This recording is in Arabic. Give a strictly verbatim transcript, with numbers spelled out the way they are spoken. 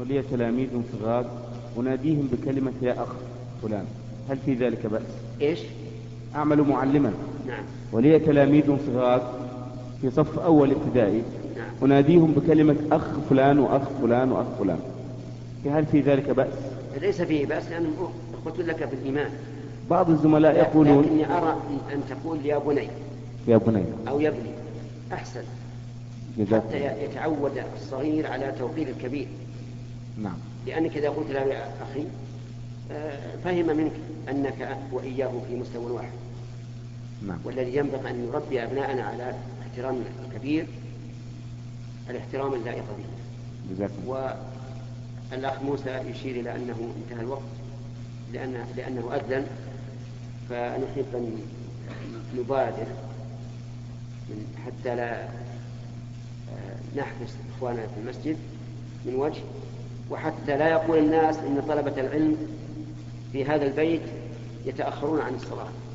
ولي تلاميذ صغار أناديهم بكلمة يا أخ فلان، هل في ذلك بأس؟ إيش؟ أعمل معلما. نعم. ولي تلاميذ صغار في صف أول ابتدائي. نعم. أناديهم بكلمة أخ فلان وأخ فلان وأخ فلان، هل في ذلك بأس؟ ليس فيه بأس، لأنه قلت لك بالإيمان. بعض الزملاء يقولون لكني أرى أن تقول يا بني يا بني أو يا ابني أحسن، حتى يتعود الصغير على توقير الكبير. نعم. لأنك إذا قلت له يا أخي فهم منك أنك وإياه في مستوى واحد. نعم. والذي ينبغي أن نربي أبناءنا على احترام الكبير، الاحترام اللائق به. والأخ موسى يشير إلى أنه انتهى الوقت لأنه, لأنه أذن، فنحب أن نبادر حتى لا نحبس إخواننا في المسجد من وجه، وحتى لا يقول الناس إن طلبة العلم في هذا البيت يتأخرون عن الصلاة.